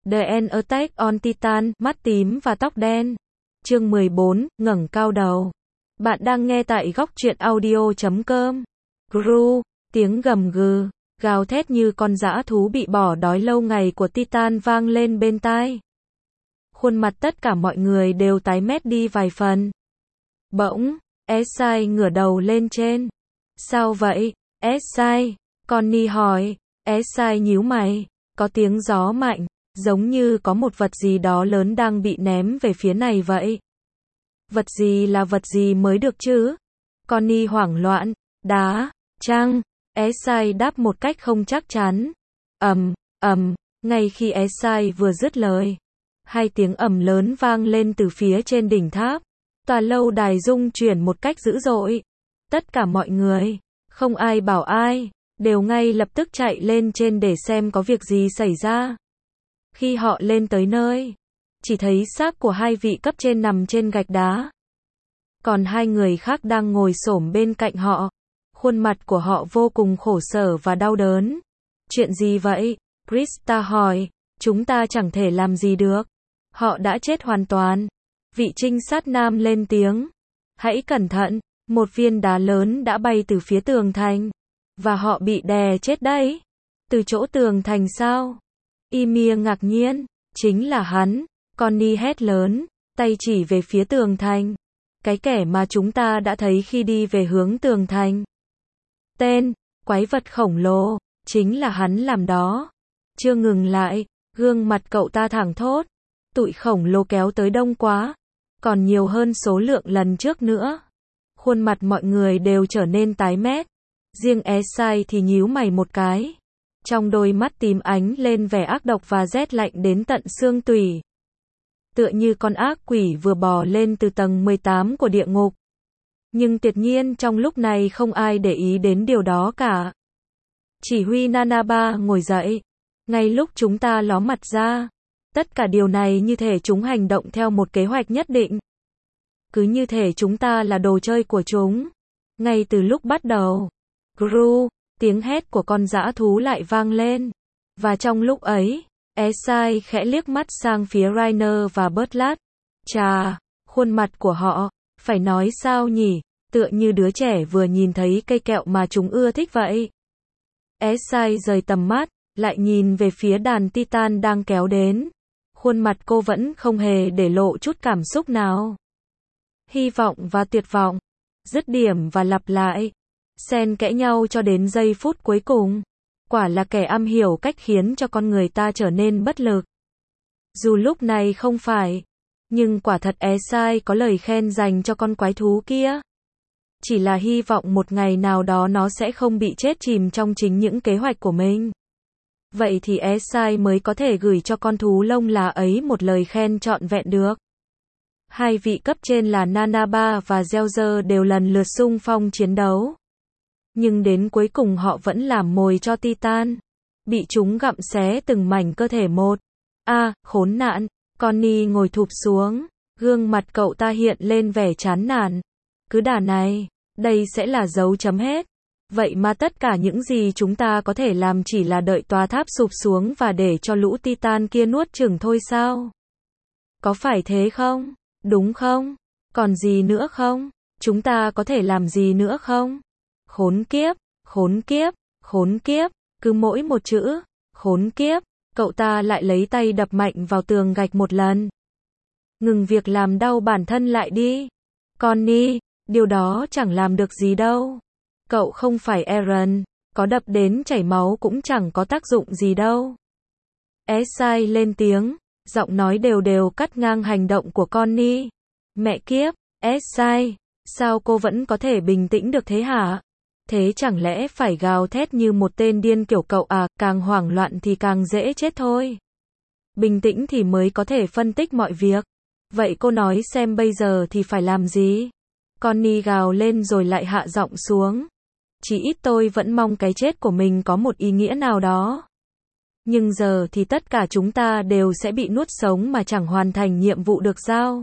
The Attack on Titan, mắt tím và tóc đen. Chương 14, ngẩng cao đầu. Bạn đang nghe tại góc truyện audio.com. Gru, tiếng gầm gừ, gào thét như con dã thú bị bỏ đói lâu ngày của Titan vang lên bên tai. Khuôn mặt tất cả mọi người đều tái mét đi vài phần. Bỗng, Esai ngửa đầu lên trên. Sao vậy, Esai? Connie hỏi. Esai nhíu mày. Có tiếng gió mạnh, giống như có một vật gì đó lớn đang bị ném về phía này vậy. Vật gì là vật gì mới được chứ? Connie hoảng loạn. Đá, trăng. Esai đáp một cách không chắc chắn. Ngay khi Esai vừa dứt lời, hai tiếng ầm lớn vang lên từ phía trên đỉnh tháp. Tòa lâu đài rung chuyển một cách dữ dội. Tất cả mọi người, không ai bảo ai, đều ngay lập tức chạy lên trên để xem có việc gì xảy ra. Khi họ lên tới nơi, chỉ thấy xác của hai vị cấp trên nằm trên gạch đá. Còn hai người khác đang ngồi xổm bên cạnh họ. Khuôn mặt của họ vô cùng khổ sở và đau đớn. Chuyện gì vậy? Krista hỏi. Chúng ta chẳng thể làm gì được. Họ đã chết hoàn toàn. Vị trinh sát nam lên tiếng. Hãy cẩn thận, một viên đá lớn đã bay từ phía tường thành. Và họ bị đè chết đấy. Từ chỗ tường thành sao? Ymir ngạc nhiên. Chính là hắn. Connie hét lớn, tay chỉ về phía tường thành. Cái kẻ mà chúng ta đã thấy khi đi về hướng tường thành. Tên, quái vật khổng lồ, chính là hắn làm đó. Chưa ngừng lại, gương mặt cậu ta thẳng thốt. Tụi khổng lồ kéo tới đông quá. Còn nhiều hơn số lượng lần trước nữa. Khuôn mặt mọi người đều trở nên tái mét. Riêng Esai thì nhíu mày một cái. Trong đôi mắt tím ánh lên vẻ ác độc và rét lạnh đến tận xương tủy. Tựa như con ác quỷ vừa bò lên từ tầng 18 của địa ngục. Nhưng tuyệt nhiên trong lúc này không ai để ý đến điều đó cả. Chỉ huy Nanaba ngồi dậy. Ngay lúc chúng ta ló mặt ra. Tất cả điều này như thể chúng hành động theo một kế hoạch nhất định. Cứ như thể chúng ta là đồ chơi của chúng. Ngay từ lúc bắt đầu. Gru, tiếng hét của con dã thú lại vang lên. Và trong lúc ấy, Esai khẽ liếc mắt sang phía Rainer và Butlat. Chà, khuôn mặt của họ, phải nói sao nhỉ, tựa như đứa trẻ vừa nhìn thấy cây kẹo mà chúng ưa thích vậy. Esai rời tầm mắt, lại nhìn về phía đàn Titan đang kéo đến. Khuôn mặt cô vẫn không hề để lộ chút cảm xúc nào. Hy vọng và tuyệt vọng, dứt điểm và lặp lại, xen kẽ nhau cho đến giây phút cuối cùng. Quả là kẻ am hiểu cách khiến cho con người ta trở nên bất lực. Dù lúc này không phải, nhưng quả thật Esai có lời khen dành cho con quái thú kia. Chỉ là hy vọng một ngày nào đó nó sẽ không bị chết chìm trong chính những kế hoạch của mình. Vậy thì Esai mới có thể gửi cho con thú lông lá ấy một lời khen trọn vẹn được. Hai vị cấp trên là Nanaba và Zelzer đều lần lượt xung phong chiến đấu. Nhưng đến cuối cùng họ vẫn làm mồi cho Titan. Bị chúng gặm xé từng mảnh cơ thể một. Khốn nạn. Connie ngồi thụp xuống. Gương mặt cậu ta hiện lên vẻ chán nản. Cứ đà này, đây sẽ là dấu chấm hết. Vậy mà tất cả những gì chúng ta có thể làm chỉ là đợi tòa tháp sụp xuống và để cho lũ Titan kia nuốt chửng thôi sao? Có phải thế không? Đúng không? Còn gì nữa không? Chúng ta có thể làm gì nữa không? Khốn kiếp, khốn kiếp, khốn kiếp, cứ mỗi một chữ, khốn kiếp, cậu ta lại lấy tay đập mạnh vào tường gạch một lần. Ngừng việc làm đau bản thân lại đi. Connie, điều đó chẳng làm được gì đâu. Cậu không phải Eren, có đập đến chảy máu cũng chẳng có tác dụng gì đâu. Esai lên tiếng, giọng nói đều đều cắt ngang hành động của Connie. Mẹ kiếp, Esai, sao cô vẫn có thể bình tĩnh được thế hả? Thế chẳng lẽ phải gào thét như một tên điên kiểu cậu à, càng hoảng loạn thì càng dễ chết thôi. Bình tĩnh thì mới có thể phân tích mọi việc. Vậy cô nói xem bây giờ thì phải làm gì? Connie gào lên rồi lại hạ giọng xuống. Chỉ ít tôi vẫn mong cái chết của mình có một ý nghĩa nào đó. Nhưng giờ thì tất cả chúng ta đều sẽ bị nuốt sống mà chẳng hoàn thành nhiệm vụ được giao.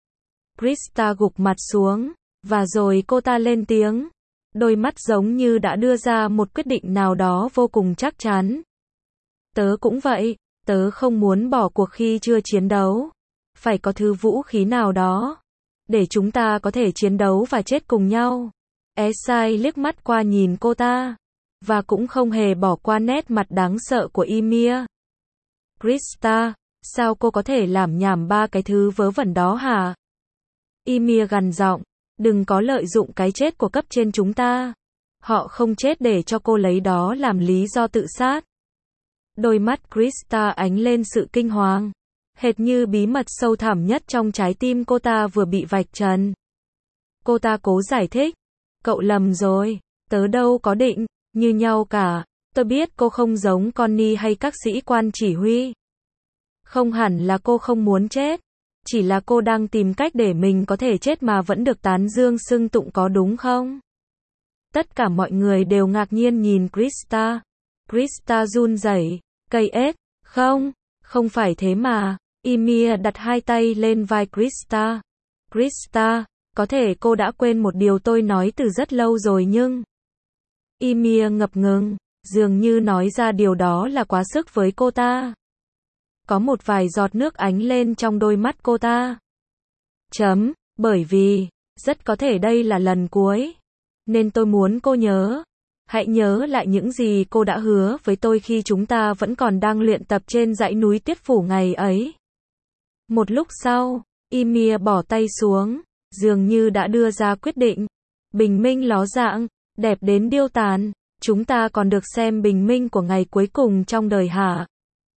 Krista gục mặt xuống, và rồi cô ta lên tiếng. Đôi mắt giống như đã đưa ra một quyết định nào đó vô cùng chắc chắn. Tớ cũng vậy, Tớ không muốn bỏ cuộc khi chưa chiến đấu. Phải có thứ vũ khí nào đó, để chúng ta có thể chiến đấu và chết cùng nhau. Esai liếc mắt qua nhìn cô ta, và cũng không hề bỏ qua nét mặt đáng sợ của Ymir. Krista, sao cô có thể làm nhảm ba cái thứ vớ vẩn đó hả? Ymir gằn giọng, đừng có lợi dụng cái chết của cấp trên chúng ta. Họ không chết để cho cô lấy đó làm lý do tự sát. Đôi mắt Krista ánh lên sự kinh hoàng, hệt như bí mật sâu thẳm nhất trong trái tim cô ta vừa bị vạch trần. Cô ta cố giải thích, cậu lầm rồi, tớ đâu có định như nhau cả. Tôi biết cô không giống Connie hay các sĩ quan chỉ huy. Không hẳn là cô không muốn chết, chỉ là cô đang tìm cách để mình có thể chết mà vẫn được tán dương xưng tụng, có đúng không? Tất cả mọi người đều ngạc nhiên nhìn Krista. Krista run rẩy, cây ếch, không phải thế mà. Ymir đặt hai tay lên vai Krista. Krista, có thể cô đã quên một điều tôi nói từ rất lâu rồi nhưng... Ymir ngập ngừng, dường như nói ra điều đó là quá sức với cô ta. Có một vài giọt nước ánh lên trong đôi mắt cô ta. Bởi vì, rất có thể đây là lần cuối. Nên tôi muốn cô hãy nhớ lại những gì cô đã hứa với tôi khi chúng ta vẫn còn đang luyện tập trên dãy núi Tuyết Phủ ngày ấy. Một lúc sau, Ymir bỏ tay xuống, dường như đã đưa ra quyết định. Bình minh ló dạng, đẹp đến điêu tàn, chúng ta còn được xem bình minh của ngày cuối cùng trong đời hả?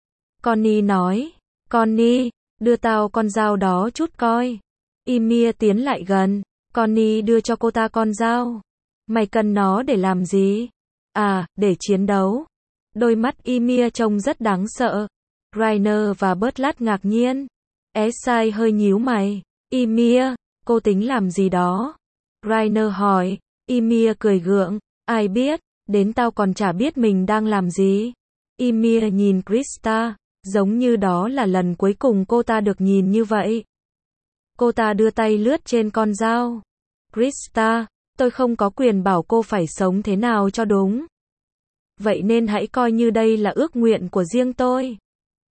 Connie nói, Connie, đưa tao con dao đó chút coi. Ymir tiến lại gần, Connie đưa cho cô ta con dao. Mày cần nó để làm gì? À, để chiến đấu. Đôi mắt Ymir trông rất đáng sợ. Rainer và Butlat ngạc nhiên. Esai hơi nhíu mày. Ymir, cô tính làm gì đó? Rainer hỏi. Ymir cười gượng. Ai biết, đến tao còn chả biết mình đang làm gì. Ymir nhìn Krista, giống như đó là lần cuối cùng cô ta được nhìn như vậy. Cô ta đưa tay lướt trên con dao. Krista, tôi không có quyền bảo cô phải sống thế nào cho đúng. Vậy nên hãy coi như đây là ước nguyện của riêng tôi.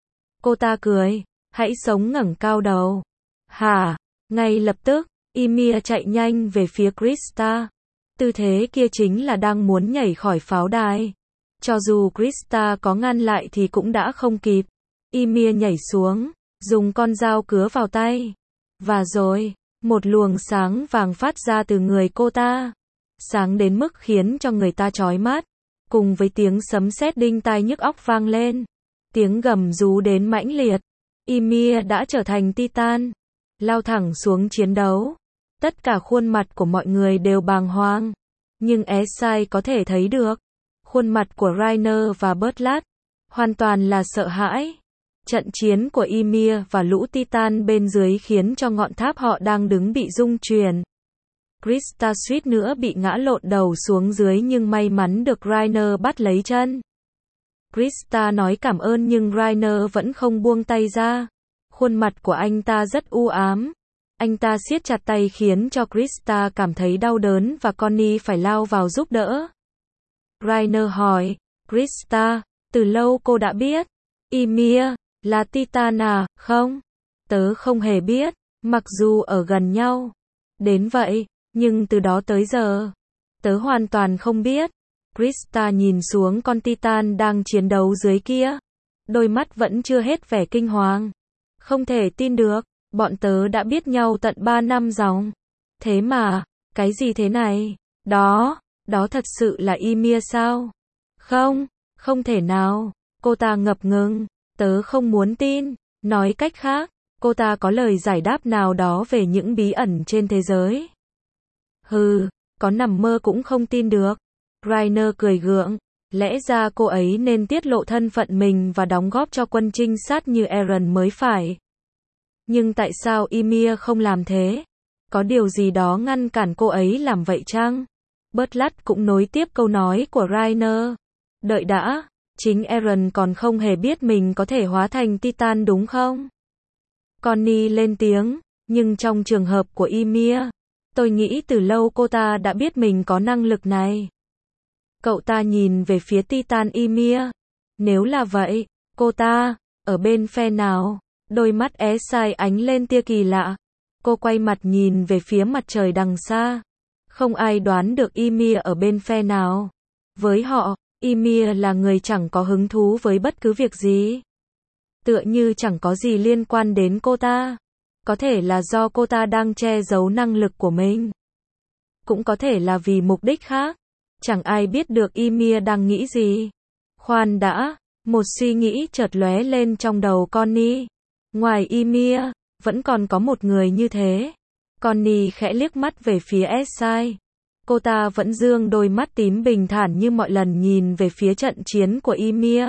Cô ta cười, hãy sống ngẩng cao đầu. Hả? Ngay lập tức, Ymir chạy nhanh về phía Krista. Tư thế kia chính là đang muốn nhảy khỏi pháo đài. Cho dù Krista có ngăn lại thì cũng đã không kịp. Ymir nhảy xuống, dùng con dao cứa vào tay. Và rồi, một luồng sáng vàng phát ra từ người cô ta. Sáng đến mức khiến cho người ta chói mắt. Cùng với tiếng sấm sét đinh tai nhức óc vang lên. Tiếng gầm rú đến mãnh liệt. Ymir đã trở thành Titan. Lao thẳng xuống chiến đấu. Tất cả khuôn mặt của mọi người đều bàng hoàng. Nhưng Esai có thể thấy được. Khuôn mặt của Rainer và Butlat hoàn toàn là sợ hãi. Trận chiến của Ymir và lũ Titan bên dưới khiến cho ngọn tháp họ đang đứng bị rung chuyển. Krista suýt nữa bị ngã lộn đầu xuống dưới nhưng may mắn được Rainer bắt lấy chân. Krista nói cảm ơn nhưng Rainer vẫn không buông tay ra. Khuôn mặt của anh ta rất u ám. Anh ta siết chặt tay khiến cho Krista cảm thấy đau đớn và Connie phải lao vào giúp đỡ. Rainer hỏi, Krista, từ lâu cô đã biết Ymir là Titan à? Không, tớ không hề biết, mặc dù ở gần nhau đến vậy, nhưng từ đó tới giờ, tớ hoàn toàn không biết. Krista nhìn xuống con Titan đang chiến đấu dưới kia. Đôi mắt vẫn chưa hết vẻ kinh hoàng. Không thể tin được, bọn tớ đã biết nhau tận 3 năm dòng. Thế mà, cái gì thế này? Đó thật sự là Ymir sao? Không thể nào. Cô ta ngập ngừng. Tớ không muốn tin. Nói cách khác, cô ta có lời giải đáp nào đó về những bí ẩn trên thế giới. Hừ, có nằm mơ cũng không tin được. Rainer cười gượng. Lẽ ra cô ấy nên tiết lộ thân phận mình và đóng góp cho quân trinh sát như Eren mới phải. Nhưng tại sao Ymir không làm thế? Có điều gì đó ngăn cản cô ấy làm vậy chăng? Butlat cũng nối tiếp câu nói của Rainer. Đợi đã, chính Eren còn không hề biết mình có thể hóa thành Titan đúng không? Connie lên tiếng, nhưng trong trường hợp của Ymir, tôi nghĩ từ lâu cô ta đã biết mình có năng lực này. Cậu ta nhìn về phía Titan Ymir. Nếu là vậy, cô ta Ở bên phe nào? Đôi mắt Esai ánh lên tia kỳ lạ. Cô quay mặt nhìn về phía mặt trời đằng xa. Không ai đoán được Ymir ở bên phe nào. Với họ, Ymir là người chẳng có hứng thú với bất cứ việc gì. Tựa như chẳng có gì liên quan đến cô ta. Có thể là do cô ta đang che giấu năng lực của mình. Cũng có thể là vì mục đích khác. Chẳng ai biết được Ymir đang nghĩ gì. Khoan đã, một suy nghĩ chợt lóe lên trong đầu Connie. Ngoài Ymir, vẫn còn có một người như thế. Connie khẽ liếc mắt về phía Esai. Cô ta vẫn dương đôi mắt tím bình thản như mọi lần nhìn về phía trận chiến của Ymir.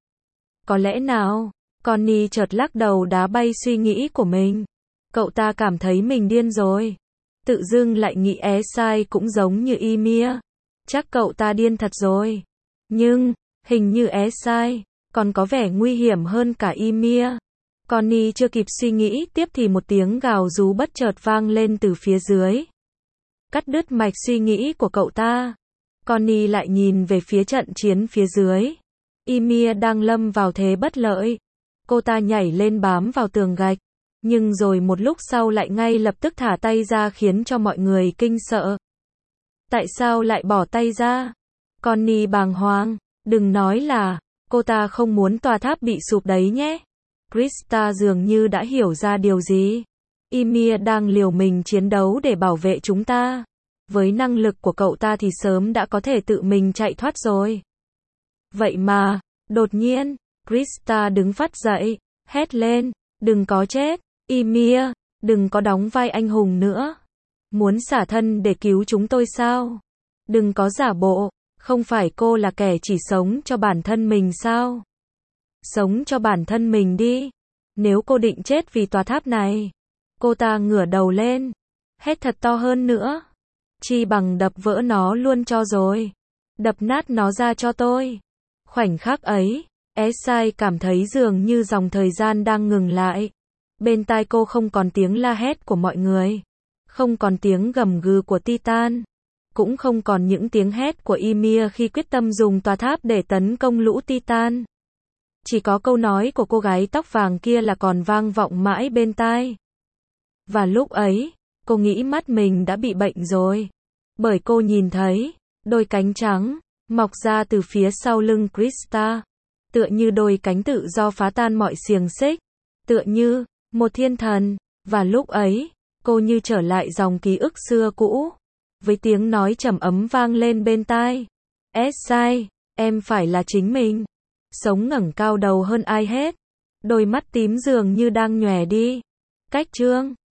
Có lẽ nào? Connie chợt lắc đầu đá bay suy nghĩ của mình. Cậu ta cảm thấy mình điên rồi. Tự dưng lại nghĩ Esai cũng giống như Ymir. Chắc cậu ta điên thật rồi. Nhưng, hình như Esai còn có vẻ nguy hiểm hơn cả Ymir. Connie chưa kịp suy nghĩ tiếp thì một tiếng gào rú bất chợt vang lên từ phía dưới. Cắt đứt mạch suy nghĩ của cậu ta. Connie lại nhìn về phía trận chiến phía dưới. Ymir đang lâm vào thế bất lợi. Cô ta nhảy lên bám vào tường gạch. Nhưng rồi một lúc sau lại ngay lập tức thả tay ra khiến cho mọi người kinh sợ. Tại sao lại bỏ tay ra? Connie bàng hoàng. Đừng nói là, cô ta không muốn tòa tháp bị sụp đấy nhé. Krista dường như đã hiểu ra điều gì. Ymir đang liều mình chiến đấu để bảo vệ chúng ta. Với năng lực của cậu ta thì sớm đã có thể tự mình chạy thoát rồi. Vậy mà, đột nhiên, Krista đứng phát dậy, hét lên, đừng có chết, Ymir, đừng có đóng vai anh hùng nữa. Muốn xả thân để cứu chúng tôi sao? Đừng có giả bộ, không phải cô là kẻ chỉ sống cho bản thân mình sao? Sống cho bản thân mình đi. Nếu cô định chết vì tòa tháp này. Cô ta ngửa đầu lên, hét thật to hơn nữa. Chi bằng đập vỡ nó luôn cho rồi. Đập nát nó ra cho tôi. Khoảnh khắc ấy, Esai cảm thấy dường như dòng thời gian đang ngừng lại. Bên tai cô không còn tiếng la hét của mọi người. Không còn tiếng gầm gừ của Titan. Cũng không còn những tiếng hét của Ymir khi quyết tâm dùng tòa tháp để tấn công lũ Titan. Chỉ có câu nói của cô gái tóc vàng kia là còn vang vọng mãi bên tai. Và lúc ấy, cô nghĩ mắt mình đã bị bệnh rồi. Bởi cô nhìn thấy, đôi cánh trắng, mọc ra từ phía sau lưng Krista. Tựa như đôi cánh tự do phá tan mọi xiềng xích. Tựa như, một thiên thần. Và lúc ấy, cô như trở lại dòng ký ức xưa cũ. Với tiếng nói trầm ấm vang lên bên tai. Esai, em phải là chính mình. Sống ngẩng cao đầu hơn ai hết. Đôi mắt tím dường như đang nhòe đi. Cách chương